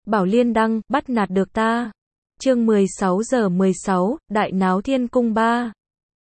Bảo Liên đăng, bắt nạt được ta. Chương 16:16, Đại náo Thiên Cung 3.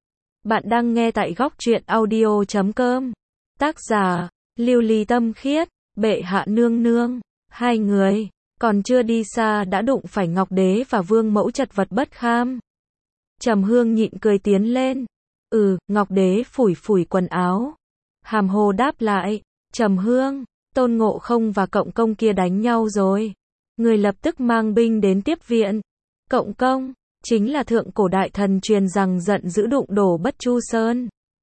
Bạn đang nghe tại góc truyện audio.com. Tác giả, Lưu Ly Tâm Khiết, bệ hạ nương nương. Hai người, còn chưa đi xa đã đụng phải Ngọc Đế và Vương Mẫu chật vật bất kham. Trầm Hương nhịn cười tiến lên. Ngọc Đế phủi phủi quần áo. Hàm hồ đáp lại, Trầm Hương, Tôn Ngộ Không và Cộng Công kia đánh nhau rồi. Người lập tức mang binh đến tiếp viện. Cộng Công, chính là thượng cổ đại thần truyền rằng giận dữ đụng đổ Bất Chu Sơn.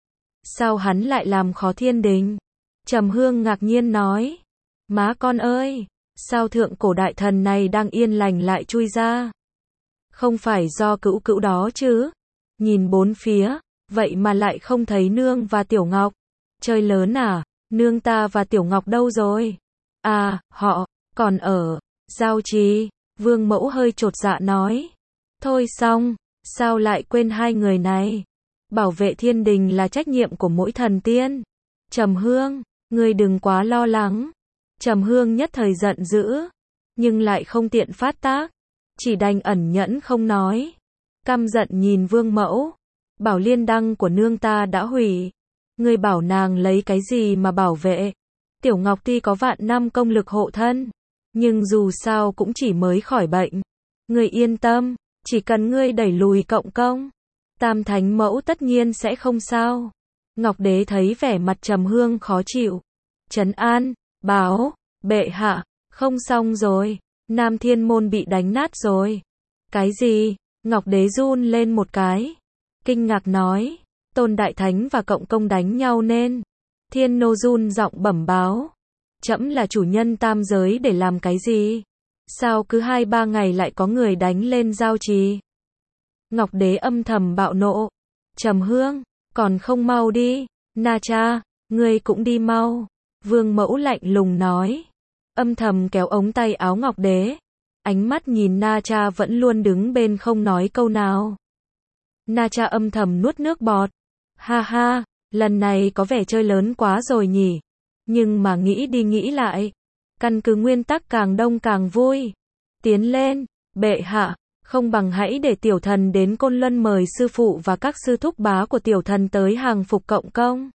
Sao hắn lại làm khó thiên đình? Trầm Hương ngạc nhiên nói. Má con ơi, sao thượng cổ đại thần này đang yên lành lại chui ra? Không phải do cữu cữu đó chứ? Nhìn bốn phía, vậy mà lại không thấy nương và Tiểu Ngọc. Chơi lớn à, nương ta và Tiểu Ngọc đâu rồi? À, họ, còn ở Giao Trì. Vương Mẫu hơi chột dạ nói. Thôi xong, sao lại quên hai người này? Bảo vệ thiên đình là trách nhiệm của mỗi thần tiên. Trầm Hương, ngươi đừng quá lo lắng. Trầm Hương nhất thời giận dữ, nhưng lại không tiện phát tác, chỉ đành ẩn nhẫn không nói. Căm giận nhìn Vương Mẫu. Bảo Liên đăng của nương ta đã hủy. Ngươi bảo nàng lấy cái gì mà bảo vệ? Tiểu Ngọc tuy có vạn năm công lực hộ thân, nhưng dù sao cũng chỉ mới khỏi bệnh. Ngươi yên tâm, chỉ cần ngươi đẩy lùi Cộng Công, Tam Thánh Mẫu tất nhiên sẽ không sao. Ngọc Đế thấy vẻ mặt Trầm Hương khó chịu, trấn an, báo, bệ hạ, không xong rồi, Nam Thiên Môn bị đánh nát rồi. Cái gì? Ngọc Đế run lên một cái, kinh ngạc nói, Tôn Đại Thánh và Cộng Công đánh nhau nên. Thiên Nô run giọng bẩm báo, trẫm là chủ nhân tam giới để làm cái gì? Sao cứ 2-3 ngày lại có người đánh lên Giao Trì? Ngọc Đế âm thầm bạo nộ. Trầm Hương, còn không mau đi. Na Cha, ngươi cũng đi mau. Vương Mẫu lạnh lùng nói. Âm thầm kéo ống tay áo Ngọc Đế. Ánh mắt nhìn Na Cha vẫn luôn đứng bên không nói câu nào. Na Cha âm thầm nuốt nước bọt. Ha ha, lần này có vẻ chơi lớn quá rồi nhỉ. Nhưng mà nghĩ đi nghĩ lại, căn cứ nguyên tắc càng đông càng vui. Tiến lên, bệ hạ, không bằng hãy để tiểu thần đến Côn Luân mời sư phụ và các sư thúc bá của tiểu thần tới hàng phục Cộng Công.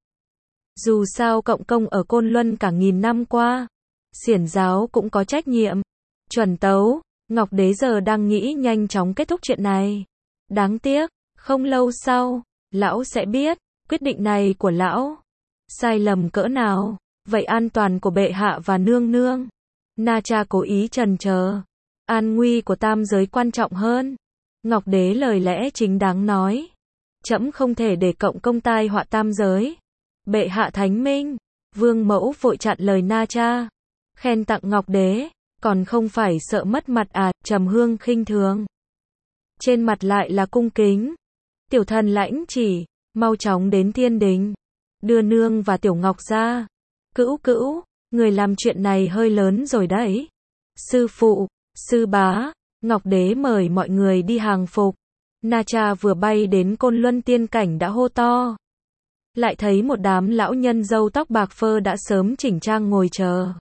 Dù sao Cộng Công ở Côn Luân cả nghìn năm qua, xiển giáo cũng có trách nhiệm. Chuẩn tấu, Ngọc Đế giờ đang nghĩ nhanh chóng kết thúc chuyện này. Đáng tiếc, không lâu sau, lão sẽ biết, quyết định này của lão sai lầm cỡ nào. Vậy an toàn của bệ hạ và nương nương? Na Cha cố ý chần chờ. An nguy của tam giới quan trọng hơn. Ngọc Đế lời lẽ chính đáng nói. Trẫm không thể để Cộng Công tai họa tam giới. Bệ hạ thánh minh. Vương Mẫu vội chặn lời Na Cha. Khen tặng Ngọc Đế, còn không phải sợ mất mặt à? Trầm Hương khinh thường, trên mặt lại là cung kính. Tiểu thần lãnh chỉ, mau chóng đến thiên đình, đưa nương và Tiểu Ngọc ra. Cữu cữu, người làm chuyện này hơi lớn rồi đấy. Sư phụ, sư bá, Ngọc Đế mời mọi người đi hàng phục. Na Cha vừa bay đến Côn Luân tiên cảnh đã hô to. Lại thấy một đám lão nhân râu tóc bạc phơ đã sớm chỉnh trang ngồi chờ.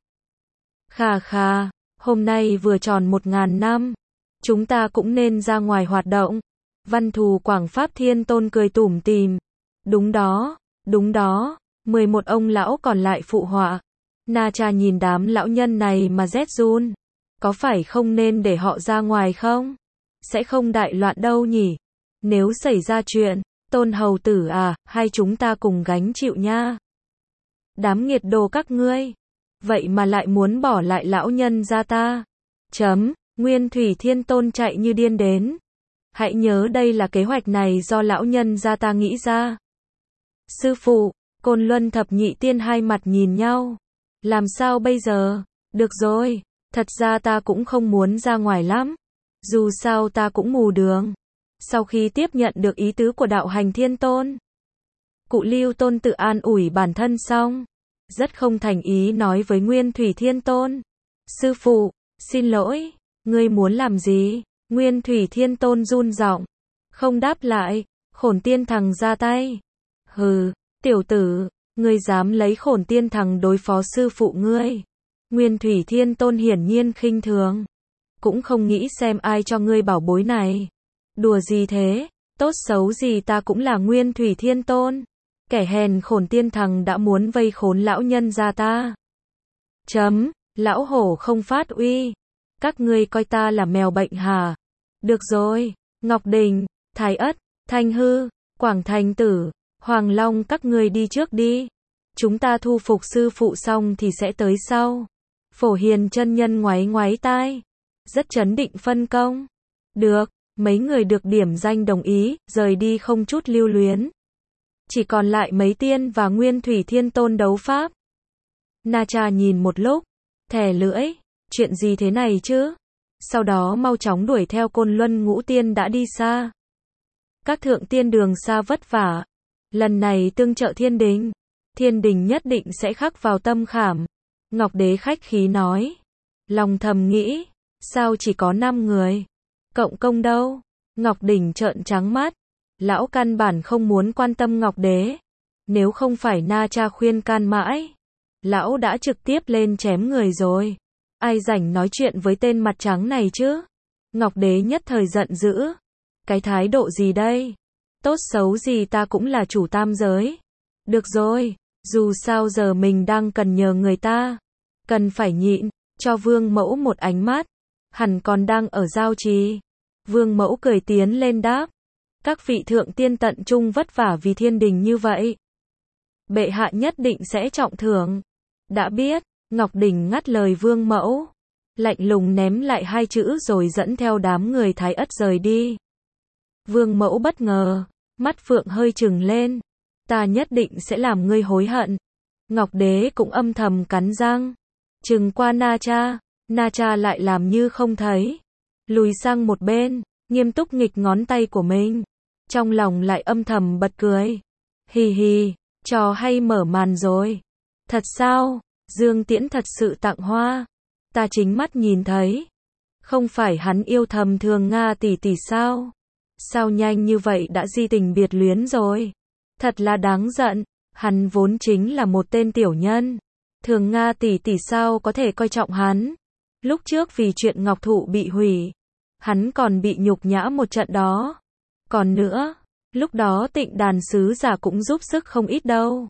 Khà khà, hôm nay vừa tròn 1000 năm. Chúng ta cũng nên ra ngoài hoạt động. Văn Thù Quảng Pháp Thiên Tôn cười tủm tỉm. Đúng đó, đúng đó. 11 ông lão còn lại phụ họa. Na Cha nhìn đám lão nhân này mà rét run. Có phải không nên để họ ra ngoài không? Sẽ không đại loạn đâu nhỉ? Nếu xảy ra chuyện, Tôn hầu tử à, hay chúng ta cùng gánh chịu nha. Đám nghiệt đồ các ngươi. Vậy mà lại muốn bỏ lại lão nhân ra ta. Nguyên Thủy Thiên Tôn chạy như điên đến. Hãy nhớ đây là kế hoạch này do lão nhân ra ta nghĩ ra. Sư phụ, Côn Luân thập nhị tiên hai mặt nhìn nhau. Làm sao bây giờ? Được rồi, thật ra ta cũng không muốn ra ngoài lắm. Dù sao ta cũng mù đường. Sau khi tiếp nhận được ý tứ của đạo hành Thiên Tôn, Cụ Lưu Tôn tự an ủi bản thân xong, rất không thành ý nói với Nguyên Thủy Thiên Tôn. Sư phụ, xin lỗi, ngươi muốn làm gì? Nguyên Thủy Thiên Tôn run giọng, không đáp lại. Khổn Tiên Thằng ra tay. Hừ, tiểu tử, ngươi dám lấy Khổn Tiên Thằng đối phó sư phụ ngươi? Nguyên Thủy Thiên Tôn hiển nhiên khinh thường. cũng không nghĩ xem ai cho ngươi bảo bối này. Đùa gì thế, tốt xấu gì ta cũng là Nguyên Thủy Thiên Tôn. Kẻ hèn khổn tiên thằng đã muốn vây khốn lão nhân gia ta. Lão hổ không phát uy. Các ngươi coi ta là mèo bệnh hả? Được rồi, Ngọc Đình, Thái Ất, Thanh Hư, Quảng Thành Tử, Hoàng Long các ngươi đi trước đi. Chúng ta thu phục sư phụ xong thì sẽ tới sau. Phổ Hiền chân nhân ngoáy ngoáy tai. Rất chấn định phân công. Được, mấy người được điểm danh đồng ý, rời đi không chút lưu luyến. Chỉ còn lại mấy tiên và Nguyên Thủy Thiên Tôn đấu pháp. Na Cha nhìn một lúc, thè lưỡi, chuyện gì thế này chứ? Sau đó mau chóng đuổi theo Côn Luân Ngũ Tiên đã đi xa. Các thượng tiên đường xa vất vả. Lần này tương trợ Thiên đình nhất định sẽ khắc vào tâm khảm. Ngọc Đế khách khí nói. Lòng thầm nghĩ, sao chỉ có 5 người? Cộng công đâu? Ngọc Đỉnh trợn trắng mắt. Lão căn bản không muốn quan tâm Ngọc Đế. Nếu không phải Na Cha khuyên can mãi, lão đã trực tiếp lên chém người rồi. Ai rảnh nói chuyện với tên mặt trắng này chứ? Ngọc Đế nhất thời giận dữ. Cái thái độ gì đây? Tốt xấu gì ta cũng là chủ tam giới. Được rồi, dù sao giờ mình đang cần nhờ người ta. Cần phải nhịn, cho Vương Mẫu một ánh mắt. Hẳn còn đang ở giao trì. Vương Mẫu cười tiến lên đáp. Các vị thượng tiên tận trung vất vả vì thiên đình như vậy. Bệ hạ nhất định sẽ trọng thưởng. Đã biết, Ngọc Đình ngắt lời Vương Mẫu. Lạnh lùng ném lại 2 chữ rồi dẫn theo đám người Thái Ất rời đi. Vương Mẫu bất ngờ, mắt phượng hơi trừng lên. Ta nhất định sẽ làm ngươi hối hận. Ngọc Đế cũng âm thầm cắn răng. Trừng qua Na Cha lại làm như không thấy. Lùi sang một bên, nghiêm túc nghịch ngón tay của mình. Trong lòng lại âm thầm bật cười. Hì hì, trò hay mở màn rồi. Thật sao? Dương Tiễn thật sự tặng hoa. Ta chính mắt nhìn thấy. Không phải hắn yêu thầm Thường Nga tỷ tỷ sao? Sao nhanh như vậy đã di tình biệt luyến rồi? Thật là đáng giận. Hắn vốn chính là một tên tiểu nhân. Thường Nga tỷ tỷ sao có thể coi trọng hắn? Lúc trước vì chuyện ngọc thụ bị hủy, hắn còn bị nhục nhã một trận đó. Còn nữa, lúc đó Tịnh Đàn sứ giả cũng giúp sức không ít đâu.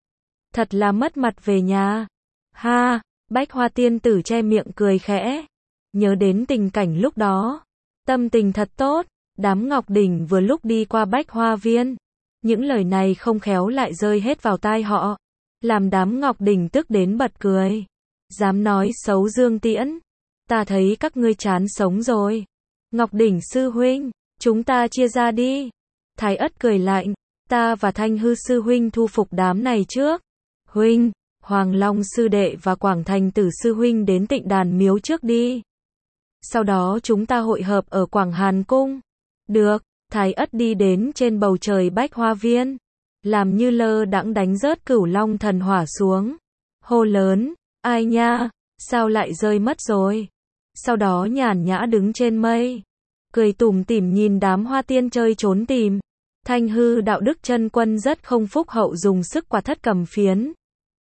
Thật là mất mặt về nhà. Ha, Bách Hoa tiên tử che miệng cười khẽ. Nhớ đến tình cảnh lúc đó, tâm tình thật tốt. Đám Ngọc Đỉnh vừa lúc đi qua Bách Hoa viên. Những lời này không khéo lại rơi hết vào tai họ. Làm đám Ngọc Đỉnh tức đến bật cười. Dám nói xấu Dương Tiễn. Ta thấy các ngươi chán sống rồi. Ngọc Đỉnh sư huynh, chúng ta chia ra đi. Thái Ất cười lạnh. Ta và Thanh Hư sư huynh thu phục đám này trước. Huynh, Hoàng Long sư đệ và Quảng Thành Tử sư huynh đến Tịnh Đàn miếu trước đi. Sau đó chúng ta hội hợp ở Quảng Hàn Cung. Được, Thái Ất đi đến trên bầu trời Bách Hoa viên. Làm như lơ đãng đánh rớt Cửu Long thần hỏa xuống. Hô lớn, ai nha, sao lại rơi mất rồi? Sau đó nhàn nhã đứng trên mây. Cười tủm tỉm nhìn đám hoa tiên chơi trốn tìm. Thanh Hư đạo đức chân quân rất không phúc hậu dùng sức quạt thất cầm phiến.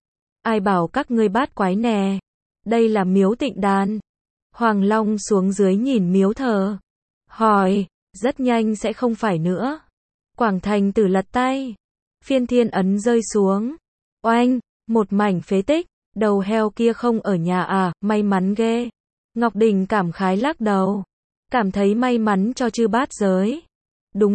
Ai bảo các ngươi bát quái nè. Đây là miếu Tịnh Đàn. Hoàng Long xuống dưới nhìn miếu thờ. Hỏi, rất nhanh sẽ không phải nữa. Quảng Thành Tử lật tay. Phiên thiên ấn rơi xuống. Oanh, một mảnh phế tích. Đầu heo kia không ở nhà à, may mắn ghê. Ngọc Đình cảm khái lắc đầu. Cảm thấy may mắn cho chư bát giới. Đúng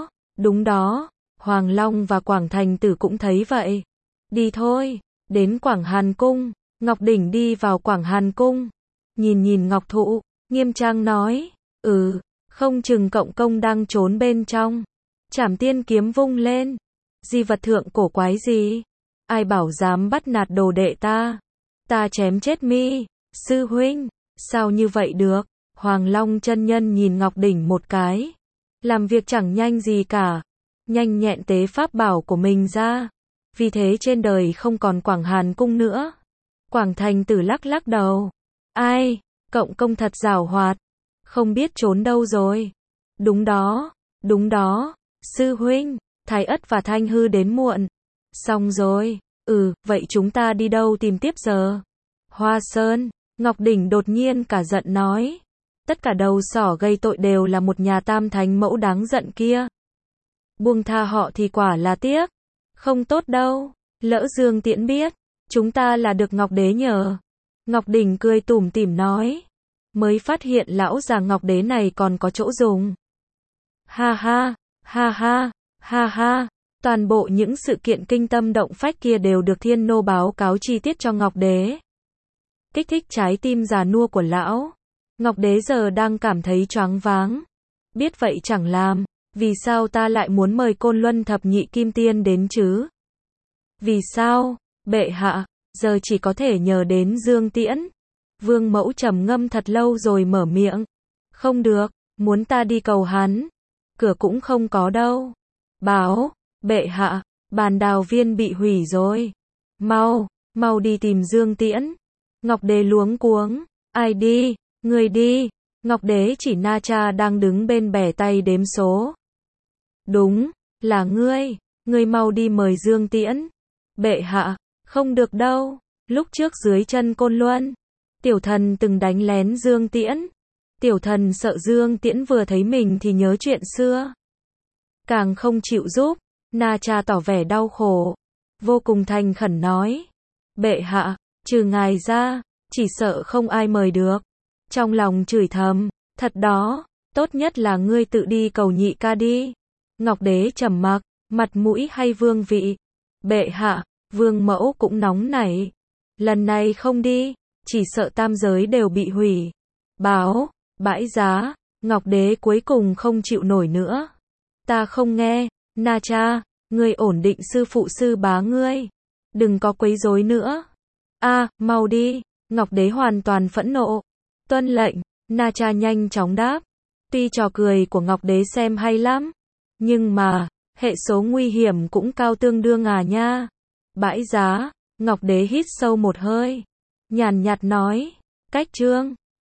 đó. Hoàng Long và Quảng Thành Tử cũng thấy vậy. Đi thôi, đến Quảng Hàn Cung. Ngọc Đỉnh đi vào Quảng Hàn Cung. Nhìn Ngọc Thụ, nghiêm trang nói. Không chừng cộng công đang trốn bên trong. Trảm tiên kiếm vung lên. Di vật thượng cổ quái gì? Ai bảo dám bắt nạt đồ đệ ta? Ta chém chết mi. Sư huynh, sao như vậy được? Hoàng Long chân nhân nhìn Ngọc Đỉnh một cái. Làm việc chẳng nhanh gì cả. Nhanh nhẹn tế pháp bảo của mình ra. Vì thế trên đời không còn Quảng Hàn Cung nữa. Quảng Thành Tử lắc đầu. Ai, cộng công thật giàu hoạt. Không biết trốn đâu rồi. Đúng đó. Sư huynh, Thái Ất và Thanh Hư đến muộn. Xong rồi. Vậy chúng ta đi đâu tìm tiếp giờ? Hoa Sơn. Ngọc Đỉnh đột nhiên cả giận nói. Tất cả đầu sỏ gây tội đều là một nhà tam thánh mẫu đáng giận kia. Buông tha họ thì quả là tiếc. Không tốt đâu. Lỡ Dương Tiễn biết, chúng ta là được Ngọc Đế nhờ. Ngọc Đình cười tủm tỉm nói. Mới phát hiện lão già Ngọc Đế này còn có chỗ dùng. Ha ha, ha ha, ha ha. Toàn bộ những sự kiện kinh tâm động phách kia đều được Thiên Nô báo cáo chi tiết cho Ngọc Đế. Kích thích trái tim già nua của lão. Ngọc Đế giờ đang cảm thấy choáng váng. Biết vậy chẳng làm, vì sao ta lại muốn mời Côn Luân thập nhị kim tiên đến chứ? Vì sao, bệ hạ, giờ chỉ có thể nhờ đến Dương Tiễn. Vương Mẫu trầm ngâm thật lâu rồi mở miệng. Không được, muốn ta đi cầu hắn. Cửa cũng không có đâu. Báo, bệ hạ, bàn đào viên bị hủy rồi. Mau, mau đi tìm Dương Tiễn. Ngọc Đế luống cuống. Ai đi, người đi. Ngọc Đế chỉ Na Cha đang đứng bên bẻ tay đếm số. Đúng, là ngươi mau đi mời Dương Tiễn. Bệ hạ, không được đâu. Lúc trước dưới chân Côn Luân, tiểu thần từng đánh lén Dương Tiễn. Tiểu thần sợ Dương Tiễn vừa thấy mình thì nhớ chuyện xưa. Càng không chịu giúp. Na Cha tỏ vẻ đau khổ. Vô cùng thành khẩn nói. Bệ hạ, trừ ngài ra, chỉ sợ không ai mời được. Trong lòng chửi thầm. Thật đó, tốt nhất là ngươi tự đi cầu nhị ca đi. Ngọc Đế trầm mặc, mặt mũi hay vương vị. Bệ hạ, Vương Mẫu cũng nóng nảy. Lần này không đi, chỉ sợ tam giới đều bị hủy. Báo, bãi giá, Ngọc Đế cuối cùng không chịu nổi nữa. Ta không nghe, Na Cha, ngươi ổn định sư phụ sư bá ngươi. Đừng có quấy rối nữa. Mau đi. Ngọc Đế hoàn toàn phẫn nộ. Tuân lệnh, Na Cha nhanh chóng đáp. Tuy trò cười của Ngọc Đế xem hay lắm, nhưng mà, hệ số nguy hiểm cũng cao tương đương à nha. Bãi giá, Ngọc Đế hít sâu một hơi. Nhàn nhạt nói, cách chương.